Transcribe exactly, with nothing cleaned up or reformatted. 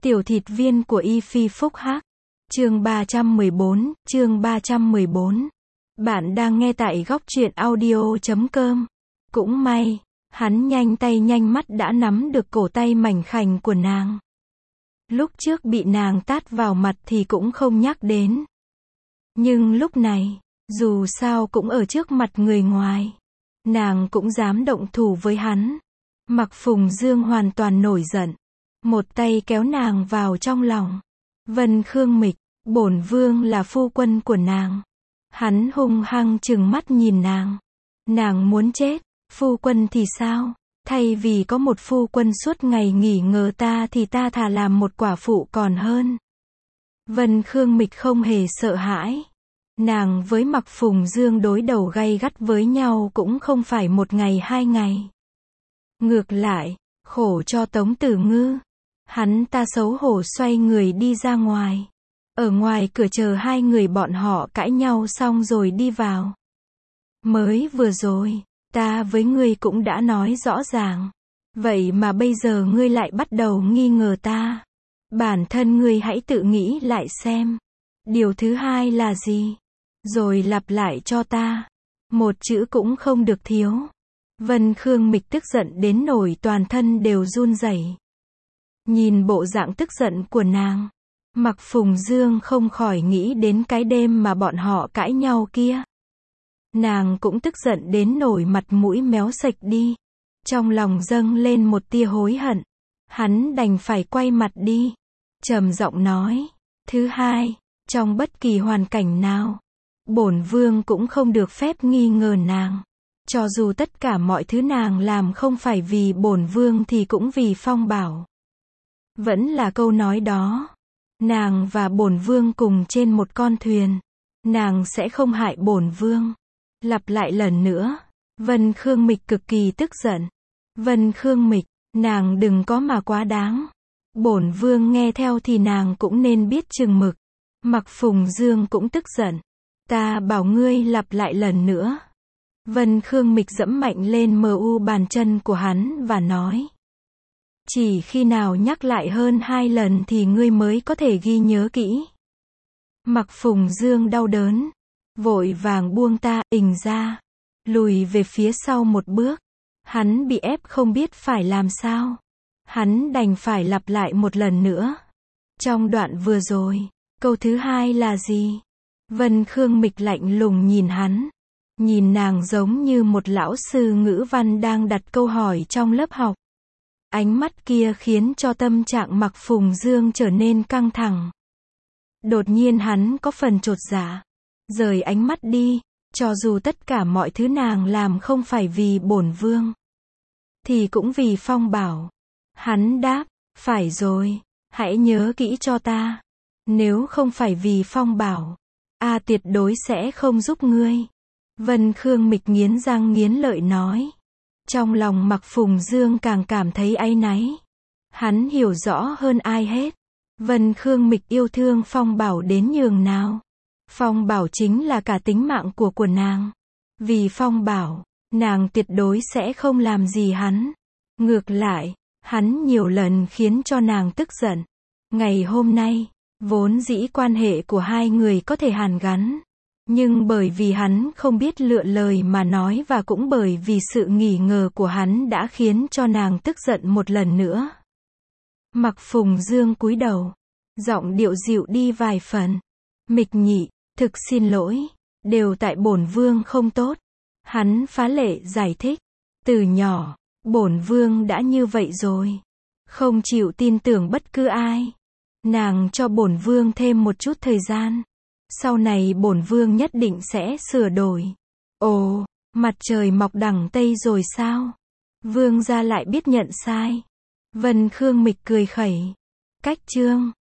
Tiểu thịt viên của Y Phi Phúc Hắc. Chương ba trăm mười bốn, chương ba trăm mười bốn. Bạn đang nghe tại góc truyện audio chấm com. Cũng may, hắn nhanh tay nhanh mắt đã nắm được cổ tay mảnh khảnh của nàng. Lúc trước bị nàng tát vào mặt thì cũng không nhắc đến. Nhưng lúc này, dù sao cũng ở trước mặt người ngoài, nàng cũng dám động thủ với hắn. Mặc Phùng Dương hoàn toàn nổi giận, một tay kéo nàng vào trong lòng. Vân Khương Mịch, bổn vương là phu quân của nàng. Hắn hung hăng trừng mắt nhìn nàng. Nàng muốn chết, phu quân thì sao? Thay vì có một phu quân suốt ngày nghỉ ngờ ta thì ta thà làm một quả phụ còn hơn. Vân Khương Mịch không hề sợ hãi. Nàng với Mặc Phùng Dương đối đầu gay gắt với nhau cũng không phải một ngày hai ngày. Ngược lại, khổ cho Tống Tử Ngư. Hắn ta xấu hổ xoay người đi ra ngoài. Ở ngoài cửa chờ hai người bọn họ cãi nhau xong rồi đi vào. Mới vừa rồi, ta với ngươi cũng đã nói rõ ràng. Vậy mà bây giờ ngươi lại bắt đầu nghi ngờ ta. Bản thân ngươi hãy tự nghĩ lại xem. Điều thứ hai là gì? Rồi lặp lại cho ta. Một chữ cũng không được thiếu. Vân Khương Mịch tức giận đến nỗi toàn thân đều run rẩy. Nhìn bộ dạng tức giận của nàng, Mặc Phùng Dương không khỏi nghĩ đến cái đêm mà bọn họ cãi nhau kia. Nàng cũng tức giận đến nỗi mặt mũi méo sạch đi. Trong lòng dâng lên một tia hối hận. Hắn đành phải quay mặt đi. Trầm giọng nói. Thứ hai, trong bất kỳ hoàn cảnh nào, bổn vương cũng không được phép nghi ngờ nàng. Cho dù tất cả mọi thứ nàng làm không phải vì bổn vương thì cũng vì Phong Bảo. Vẫn là câu nói đó. Nàng và bổn vương cùng trên một con thuyền. Nàng sẽ không hại bổn vương. Lặp lại lần nữa. Vân Khương Mịch cực kỳ tức giận. Vân Khương Mịch, nàng đừng có mà quá đáng. Bổn vương nghe theo thì nàng cũng nên biết chừng mực. Mặc Phùng Dương cũng tức giận. Ta bảo ngươi lặp lại lần nữa. Vân Khương Mịch dẫm mạnh lên mờ u bàn chân của hắn và nói. Chỉ khi nào nhắc lại hơn hai lần thì ngươi mới có thể ghi nhớ kỹ. Mặc Phùng Dương đau đớn. Vội vàng buông ta, ình ra. Lùi về phía sau một bước. Hắn bị ép không biết phải làm sao. Hắn đành phải lặp lại một lần nữa. Trong đoạn vừa rồi, câu thứ hai là gì? Vân Khương Mịch lạnh lùng nhìn hắn. Nhìn nàng giống như một lão sư ngữ văn đang đặt câu hỏi trong lớp học. Ánh mắt kia khiến cho tâm trạng Mặc Phùng Dương trở nên căng thẳng. Đột nhiên hắn có phần chột dạ. Rời ánh mắt đi, cho dù tất cả mọi thứ nàng làm không phải vì bổn vương, thì cũng vì Phong Bảo. Hắn đáp, phải rồi, hãy nhớ kỹ cho ta. Nếu không phải vì Phong Bảo, a tuyệt đối sẽ không giúp ngươi. Vân Khương Mịch nghiến răng nghiến lợi nói. Trong lòng Mặc Phùng Dương càng cảm thấy áy náy. Hắn hiểu rõ hơn ai hết. Vân Khương Mịch yêu thương Phong Bảo đến nhường nào. Phong Bảo chính là cả tính mạng của của nàng. Vì Phong Bảo, nàng tuyệt đối sẽ không làm gì hắn. Ngược lại, hắn nhiều lần khiến cho nàng tức giận. Ngày hôm nay, vốn dĩ quan hệ của hai người có thể hàn gắn. Nhưng bởi vì hắn không biết lựa lời mà nói và cũng bởi vì sự nghi ngờ của hắn đã khiến cho nàng tức giận một lần nữa. Mặc Phùng Dương cúi đầu, giọng điệu dịu đi vài phần. Mịch nhị, thực xin lỗi, đều tại bổn vương không tốt. Hắn phá lệ giải thích. Từ nhỏ, bổn vương đã như vậy rồi. Không chịu tin tưởng bất cứ ai. Nàng cho bổn vương thêm một chút thời gian. Sau này bổn vương nhất định sẽ sửa đổi. Ồ, mặt trời mọc đằng Tây rồi sao? Vương gia lại biết nhận sai. Vân Khương Mịch cười khẩy. Cách chương